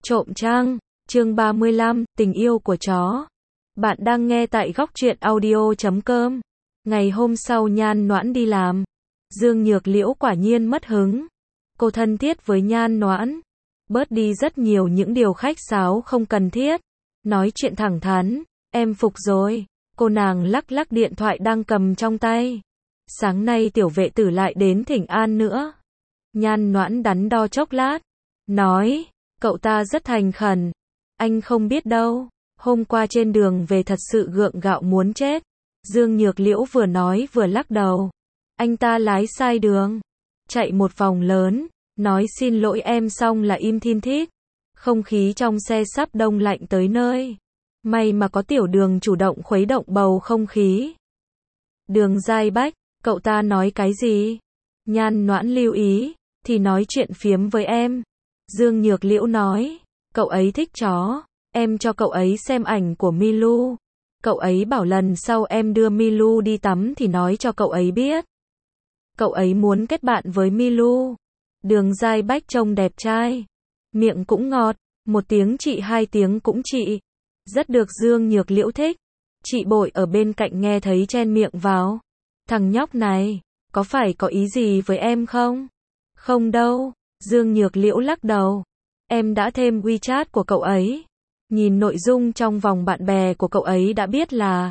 Trộm trăng, chương 35, tình yêu của chó. Bạn đang nghe tại góc truyện audio.com. Ngày hôm sau Nhan Noãn đi làm. Dương Nhược Liễu quả nhiên mất hứng. Cô thân thiết với Nhan Noãn. Bớt đi rất nhiều những điều khách sáo không cần thiết. Nói chuyện thẳng thắn, em phục rồi. Cô nàng lắc lắc điện thoại đang cầm trong tay. Sáng nay tiểu vệ tử lại đến thỉnh an nữa. Nhan Noãn đắn đo chốc lát. Nói, cậu ta rất thành khẩn. Anh không biết đâu. Hôm qua trên đường về thật sự gượng gạo muốn chết. Dương Nhược Liễu vừa nói vừa lắc đầu. Anh ta lái sai đường. Chạy một vòng lớn. Nói xin lỗi em xong là im thin thít. Không khí trong xe sắp đông lạnh tới nơi. May mà có tiểu đường chủ động khuấy động bầu không khí. Đường Giai Bách, cậu ta nói cái gì? Nhan Noãn lưu ý, thì nói chuyện phiếm với em. Dương Nhược Liễu nói, cậu ấy thích chó, em cho cậu ấy xem ảnh của Milu. Cậu ấy bảo lần sau em đưa Milu đi tắm thì nói cho cậu ấy biết. Cậu ấy muốn kết bạn với Milu. Đường Giai Bách trông đẹp trai, miệng cũng ngọt, một tiếng chị hai tiếng cũng chị. Rất được Dương Nhược Liễu thích. Chị Bội ở bên cạnh nghe thấy chen miệng vào. Thằng nhóc này, có phải có ý gì với em không? Không đâu. Dương Nhược Liễu lắc đầu. Em đã thêm WeChat của cậu ấy. Nhìn nội dung trong vòng bạn bè của cậu ấy đã biết là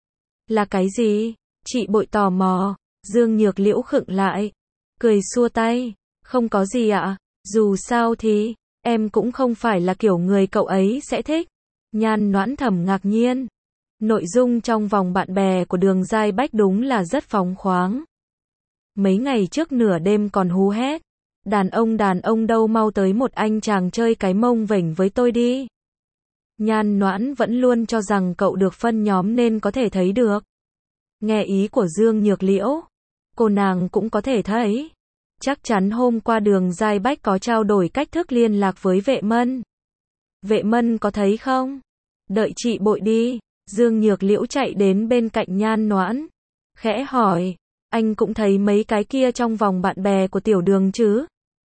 cái gì? Chị Bội tò mò. Dương Nhược Liễu khựng lại. Cười xua tay. Không có gì ạ. Dù sao thì, em cũng không phải là kiểu người cậu ấy sẽ thích. Nhan Noãn thầm ngạc nhiên. Nội dung trong vòng bạn bè của Đường Giai Bách đúng là rất phóng khoáng. Mấy ngày trước nửa đêm còn hú hét. Đàn ông đâu mau tới một anh chàng chơi cái mông vểnh với tôi đi. Nhan Noãn vẫn luôn cho rằng cậu được phân nhóm nên có thể thấy được. Nghe ý của Dương Nhược Liễu, cô nàng cũng có thể thấy. Chắc chắn hôm qua Đường Giai Bách có trao đổi cách thức liên lạc với Vệ Mân. Vệ Mân có thấy không? Đợi chị Bội đi. Dương Nhược Liễu chạy đến bên cạnh Nhan Noãn. Khẽ hỏi, anh cũng thấy mấy cái kia trong vòng bạn bè của tiểu đường chứ?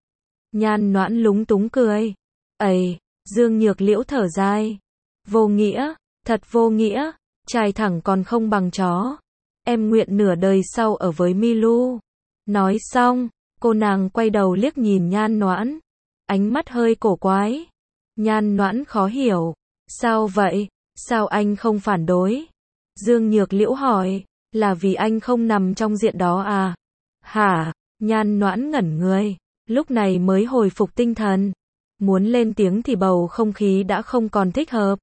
Nhan Noãn lúng túng cười. Ây, Dương Nhược Liễu thở dài. Vô nghĩa, thật vô nghĩa, trai thẳng còn không bằng chó. Em nguyện nửa đời sau ở với Milu. Nói xong, cô nàng quay đầu liếc nhìn Nhan Noãn. Ánh mắt hơi cổ quái. Nhan Noãn khó hiểu. Sao vậy? Sao anh không phản đối? Dương Nhược Liễu hỏi, là vì anh không nằm trong diện đó à? Hả? Nhan Noãn ngẩn người, lúc này mới hồi phục tinh thần. Muốn lên tiếng thì bầu không khí đã không còn thích hợp.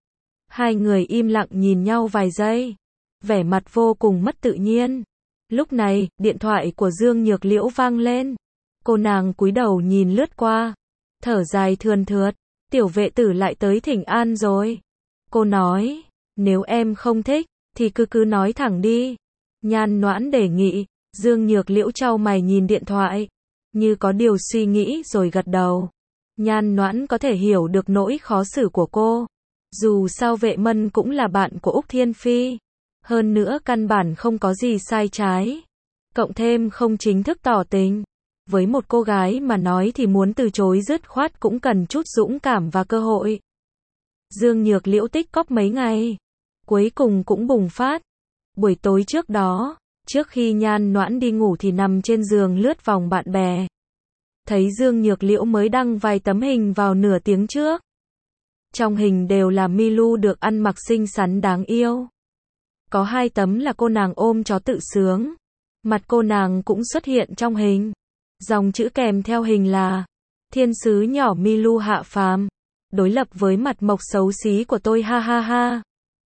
Hai người im lặng nhìn nhau vài giây, vẻ mặt vô cùng mất tự nhiên. Lúc này, điện thoại của Dương Nhược Liễu vang lên. Cô nàng cúi đầu nhìn lướt qua, thở dài thườn thượt, tiểu vệ tử lại tới thỉnh an rồi. Cô nói, nếu em không thích, thì cứ nói thẳng đi. Nhan Noãn đề nghị. Dương Nhược Liễu chau mày nhìn điện thoại, như có điều suy nghĩ rồi gật đầu. Nhan Noãn có thể hiểu được nỗi khó xử của cô. Dù sao Vệ Mân cũng là bạn của Úc Thiên Phi. Hơn nữa căn bản không có gì sai trái. Cộng thêm không chính thức tỏ tình. Với một cô gái mà nói thì muốn từ chối dứt khoát cũng cần chút dũng cảm và cơ hội. Dương Nhược Liễu tích cóp mấy ngày, cuối cùng cũng bùng phát. Buổi tối trước đó, trước khi Nhan Noãn đi ngủ thì nằm trên giường lướt vòng bạn bè. Thấy Dương Nhược Liễu mới đăng vài tấm hình vào nửa tiếng trước. Trong hình đều là Milu được ăn mặc xinh xắn đáng yêu. Có hai tấm là cô nàng ôm chó tự sướng. Mặt cô nàng cũng xuất hiện trong hình. Dòng chữ kèm theo hình là thiên sứ nhỏ Milu hạ phàm. Đối lập với mặt mộc xấu xí của tôi ha ha ha.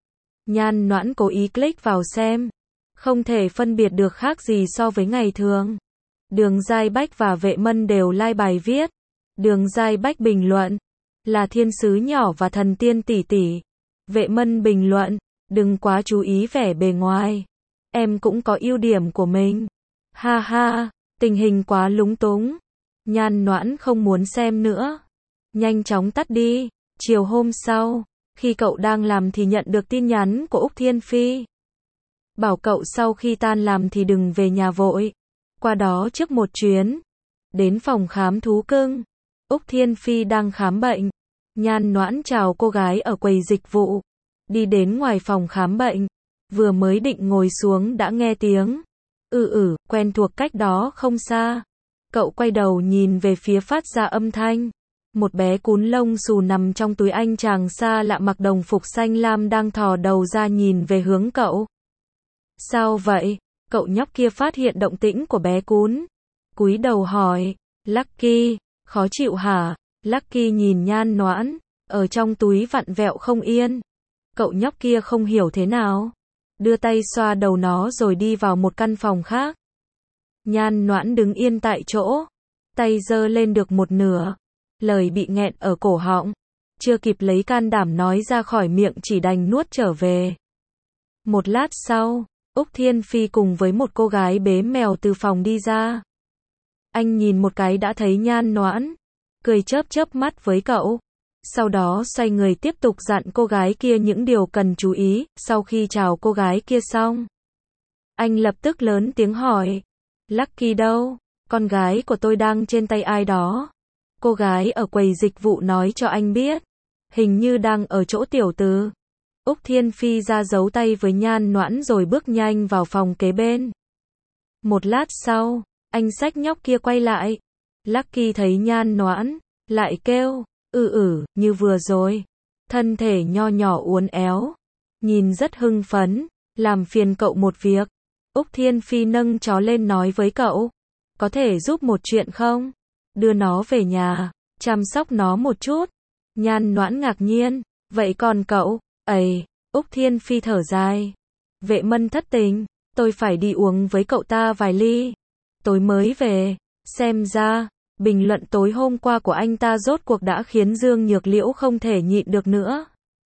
Nhan Noãn cố ý click vào xem. Không thể phân biệt được khác gì so với ngày thường. Đường Giai Bách và Vệ Mân đều like bài viết. Đường Giai Bách bình luận, là thiên sứ nhỏ và thần tiên tỷ tỷ. Vệ Mân bình luận, đừng quá chú ý vẻ bề ngoài. Em cũng có ưu điểm của mình. Ha ha, tình hình quá lúng túng. Nhan Noãn không muốn xem nữa. Nhanh chóng tắt đi. Chiều hôm sau, khi cậu đang làm thì nhận được tin nhắn của Úc Thiên Phi. Bảo cậu sau khi tan làm thì đừng về nhà vội. Qua đó trước một chuyến. Đến phòng khám thú cưng. Úc Thiên Phi đang khám bệnh. Nhan Noãn chào cô gái ở quầy dịch vụ, đi đến ngoài phòng khám bệnh, vừa mới định ngồi xuống đã nghe tiếng quen thuộc cách đó không xa. Cậu quay đầu nhìn về phía phát ra âm thanh. Một bé cún lông xù nằm trong túi, anh chàng xa lạ mặc đồng phục xanh lam đang thò đầu ra nhìn về hướng cậu. Sao vậy? Cậu nhóc kia phát hiện động tĩnh của bé cún, cúi đầu hỏi. Lucky, khó chịu hả? Lucky nhìn Nhan Noãn, ở trong túi vặn vẹo không yên. Cậu nhóc kia không hiểu thế nào, đưa tay xoa đầu nó rồi đi vào một căn phòng khác. Nhan Noãn đứng yên tại chỗ, tay giơ lên được một nửa, lời bị nghẹn ở cổ họng, chưa kịp lấy can đảm nói ra khỏi miệng chỉ đành nuốt trở về. Một lát sau, Úc Thiên Phi cùng với một cô gái bế mèo từ phòng đi ra. Anh nhìn một cái đã thấy Nhan Noãn, cười chớp chớp mắt với cậu. Sau đó xoay người tiếp tục dặn cô gái kia những điều cần chú ý. Sau khi chào cô gái kia xong, anh lập tức lớn tiếng hỏi. Lucky đâu? Con gái của tôi đang trên tay ai đó. Cô gái ở quầy dịch vụ nói cho anh biết. Hình như đang ở chỗ tiểu từ. Úc Thiên Phi ra giấu tay với Nhan Noãn rồi bước nhanh vào phòng kế bên. Một lát sau, anh xách nhóc kia quay lại. Lucky thấy Nhan Noãn, lại kêu, như vừa rồi. Thân thể nho nhỏ uốn éo, nhìn rất hưng phấn, làm phiền cậu một việc. Úc Thiên Phi nâng chó lên nói với cậu, có thể giúp một chuyện không? Đưa nó về nhà, chăm sóc nó một chút. Nhan Noãn ngạc nhiên, vậy còn cậu? Úc Thiên Phi thở dài. Vệ Mân thất tình, tôi phải đi uống với cậu ta vài ly. Tối mới về, xem ra, bình luận tối hôm qua của anh ta rốt cuộc đã khiến Dương Nhược Liễu không thể nhịn được nữa.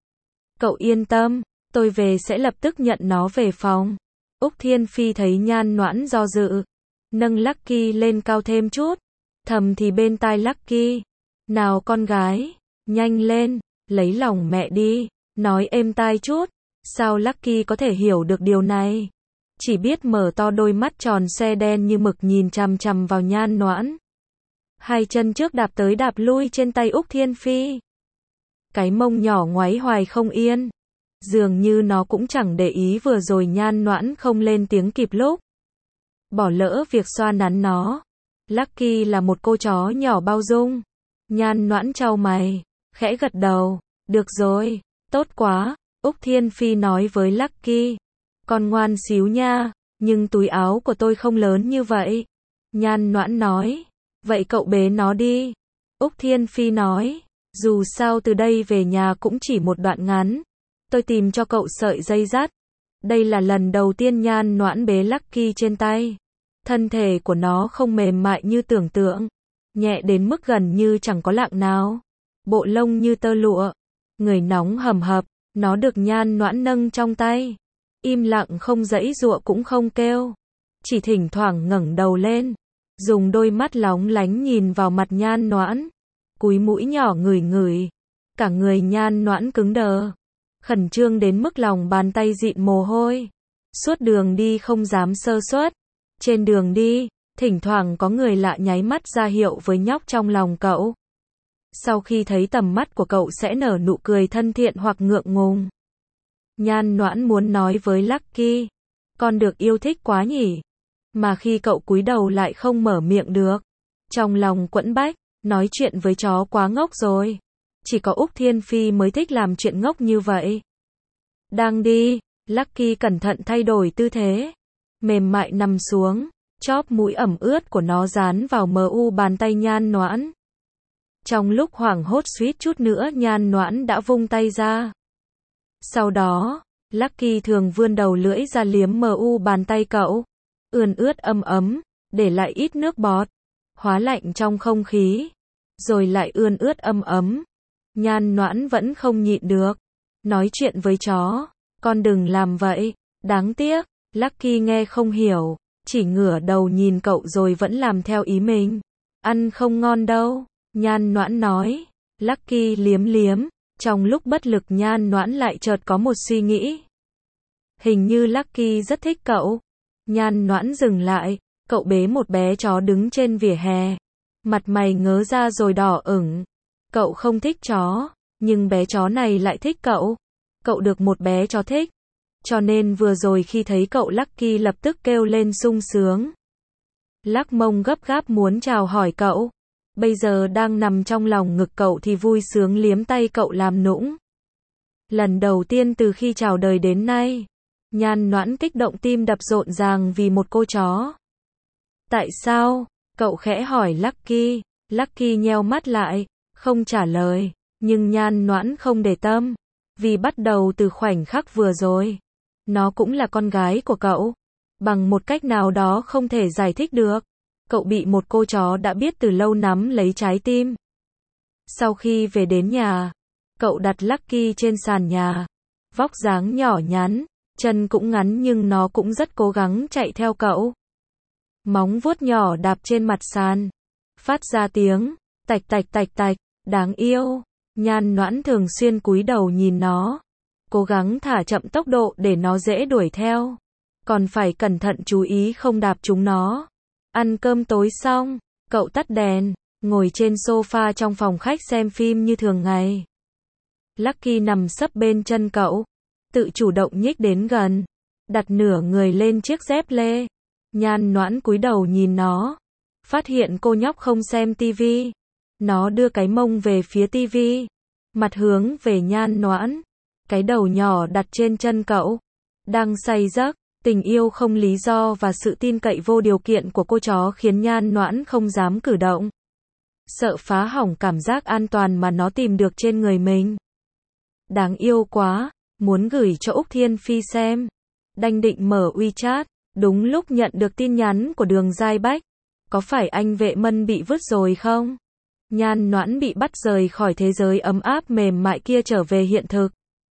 Cậu yên tâm, tôi về sẽ lập tức nhận nó về phòng. Úc Thiên Phi thấy Nhan Noãn do dự, nâng Lucky lên cao thêm chút, thầm thì bên tai Lucky, nào con gái, nhanh lên, lấy lòng mẹ đi, nói êm tai chút. Sao Lucky có thể hiểu được điều này? Chỉ biết mở to đôi mắt tròn xe đen như mực nhìn chằm chằm vào Nhan Noãn. Hai chân trước đạp tới đạp lui trên tay Úc Thiên Phi. Cái mông nhỏ ngoáy hoài không yên. Dường như nó cũng chẳng để ý vừa rồi Nhan Noãn không lên tiếng kịp lúc. Bỏ lỡ việc xoa nắn nó. Lucky là một cô chó nhỏ bao dung. Nhan Noãn chau mày, khẽ gật đầu. Được rồi, tốt quá. Úc Thiên Phi nói với Lucky. Con ngoan xíu nha, nhưng túi áo của tôi không lớn như vậy. Nhan Noãn nói. Vậy cậu bế nó đi. Úc Thiên Phi nói. Dù sao từ đây về nhà cũng chỉ một đoạn ngắn. Tôi tìm cho cậu sợi dây dắt. Đây là lần đầu tiên Nhan Noãn bế Lucky trên tay. Thân thể của nó không mềm mại như tưởng tượng. Nhẹ đến mức gần như chẳng có lạng nào. Bộ lông như tơ lụa. Người nóng hầm hập. Nó được Nhan Noãn nâng trong tay. Im lặng không giãy giụa cũng không kêu. Chỉ thỉnh thoảng ngẩng đầu lên. Dùng đôi mắt lóng lánh nhìn vào mặt Nhan Noãn. Cúi mũi nhỏ ngửi ngửi. Cả người Nhan Noãn cứng đờ. Khẩn trương đến mức lòng bàn tay dịn mồ hôi. Suốt đường đi không dám sơ suất. Trên đường đi, thỉnh thoảng có người lạ nháy mắt ra hiệu với nhóc trong lòng cậu. Sau khi thấy tầm mắt của cậu sẽ nở nụ cười thân thiện hoặc ngượng ngùng. Nhan Noãn muốn nói với Lucky, con được yêu thích quá nhỉ. Mà khi cậu cúi đầu lại không mở miệng được. Trong lòng quẫn bách, nói chuyện với chó quá ngốc rồi. Chỉ có Úc Thiên Phi mới thích làm chuyện ngốc như vậy. Đang đi, Lucky cẩn thận thay đổi tư thế. Mềm mại nằm xuống, chóp mũi ẩm ướt của nó dán vào mu bàn tay Nhan Noãn. Trong lúc hoảng hốt suýt chút nữa Nhan Noãn đã vung tay ra. Sau đó, Lucky thường vươn đầu lưỡi ra liếm mu bàn tay cậu. Ươn ướt ấm ấm, để lại ít nước bọt, hóa lạnh trong không khí. Rồi lại ươn ướt ấm ấm. Nhan Noãn vẫn không nhịn được. Nói chuyện với chó, con đừng làm vậy. Đáng tiếc, Lucky nghe không hiểu, chỉ ngửa đầu nhìn cậu rồi vẫn làm theo ý mình. Ăn không ngon đâu, Nhan Noãn nói. Lucky liếm liếm, trong lúc bất lực Nhan Noãn lại chợt có một suy nghĩ. Hình như Lucky rất thích cậu. Nhan Noãn dừng lại, cậu bế một bé chó đứng trên vỉa hè. Mặt mày ngớ ra rồi đỏ ửng. Cậu không thích chó, Nhưng bé chó này lại thích cậu. Cậu được một bé chó thích. Cho nên vừa rồi khi thấy cậu Lucky lập tức kêu lên sung sướng. Lắc mông gấp gáp muốn chào hỏi cậu. Bây giờ đang nằm trong lòng ngực cậu thì vui sướng liếm tay cậu làm nũng. Lần đầu tiên từ khi chào đời đến nay, Nhan Noãn kích động tim đập rộn ràng vì một cô chó. Tại sao? Cậu khẽ hỏi Lucky. Lucky nheo mắt lại, không trả lời. Nhưng Nhan Noãn không để tâm. Vì bắt đầu từ khoảnh khắc vừa rồi, nó cũng là con gái của cậu. Bằng một cách nào đó không thể giải thích được, cậu bị một cô chó đã biết từ lâu nắm lấy trái tim. Sau khi về đến nhà, cậu đặt Lucky trên sàn nhà. Vóc dáng nhỏ nhắn, chân cũng ngắn nhưng nó cũng rất cố gắng chạy theo cậu. Móng vuốt nhỏ đạp trên mặt sàn, phát ra tiếng tạch tạch tạch tạch, đáng yêu. Nhan Noãn thường xuyên cúi đầu nhìn nó, cố gắng thả chậm tốc độ để nó dễ đuổi theo. Còn phải cẩn thận chú ý không đạp trúng nó. Ăn cơm tối xong, cậu tắt đèn, ngồi trên sofa trong phòng khách xem phim như thường ngày. Lucky nằm sấp bên chân cậu, tự chủ động nhích đến gần, đặt nửa người lên chiếc dép lê. Nhan Noãn cúi đầu nhìn nó, phát hiện cô nhóc không xem tivi. Nó đưa cái mông về phía tivi, mặt hướng về Nhan Noãn, cái đầu nhỏ đặt trên chân cậu, đang say giấc. Tình yêu không lý do và sự tin cậy vô điều kiện của cô chó khiến Nhan Noãn không dám cử động. Sợ phá hỏng cảm giác an toàn mà nó tìm được trên người mình. Đáng yêu quá, muốn gửi cho Úc Thiên Phi xem. Đành định mở WeChat, đúng lúc nhận được tin nhắn của Đường Giai Bách. Có phải anh Vệ Mân bị vứt rồi không? Nhan Noãn bị bắt rời khỏi thế giới ấm áp mềm mại kia trở về hiện thực.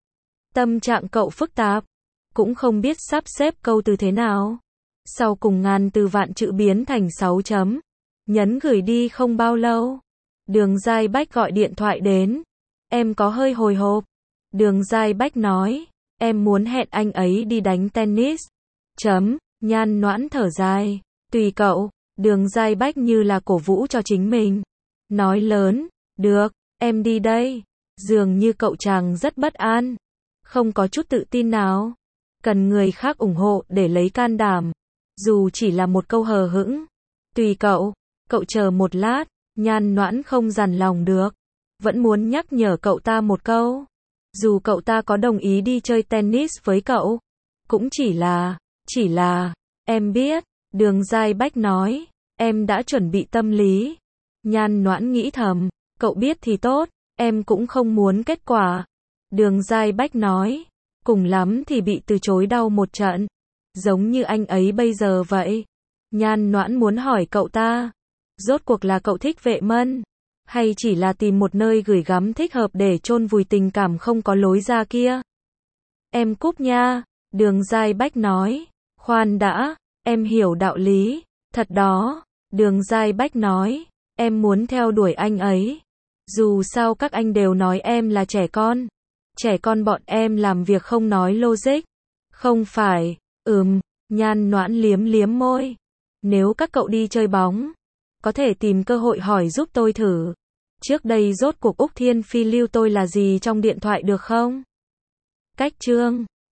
Tâm trạng cậu phức tạp, cũng không biết sắp xếp câu từ thế nào. Sau cùng ngàn từ vạn chữ biến thành 6 chấm. Nhấn gửi đi không bao lâu, Đường Giai Bách gọi điện thoại đến. Em có hơi hồi hộp. Đường Giai Bách nói, em muốn hẹn anh ấy đi đánh tennis. Nhan Noãn thở dài, tùy cậu. Đường Giai Bách như là cổ vũ cho chính mình. Nói lớn, được, em đi đây. Dường như cậu chàng rất bất an, không có chút tự tin nào. Cần người khác ủng hộ để lấy can đảm. Dù chỉ là một câu hờ hững. Tùy cậu. Cậu chờ một lát. Nhan Noãn không dằn lòng được, vẫn muốn nhắc nhở cậu ta một câu. Dù cậu ta có đồng ý đi chơi tennis với cậu, cũng chỉ là, em biết. Đường Giai Bách nói, em đã chuẩn bị tâm lý. Nhan Noãn nghĩ thầm, cậu biết thì tốt, em cũng không muốn kết quả. Đường Giai Bách nói, cùng lắm thì bị từ chối đau một trận, giống như anh ấy bây giờ vậy. Nhan Noãn muốn hỏi cậu ta, rốt cuộc là cậu thích Vệ Mân, hay chỉ là tìm một nơi gửi gắm thích hợp để chôn vùi tình cảm không có lối ra kia. Em cúp nha, Đường Giai Bách nói. Khoan đã, em hiểu đạo lý, thật đó. Đường Giai Bách nói, em muốn theo đuổi anh ấy. Dù sao các anh đều nói em là trẻ con. Trẻ con bọn em làm việc không nói logic. Không phải, Nhan Noãn liếm liếm môi. Nếu các cậu đi chơi bóng, có thể tìm cơ hội hỏi giúp tôi thử. Trước đây rốt cuộc Úc Thiên Phi lưu tôi là gì trong điện thoại được không? Cách chương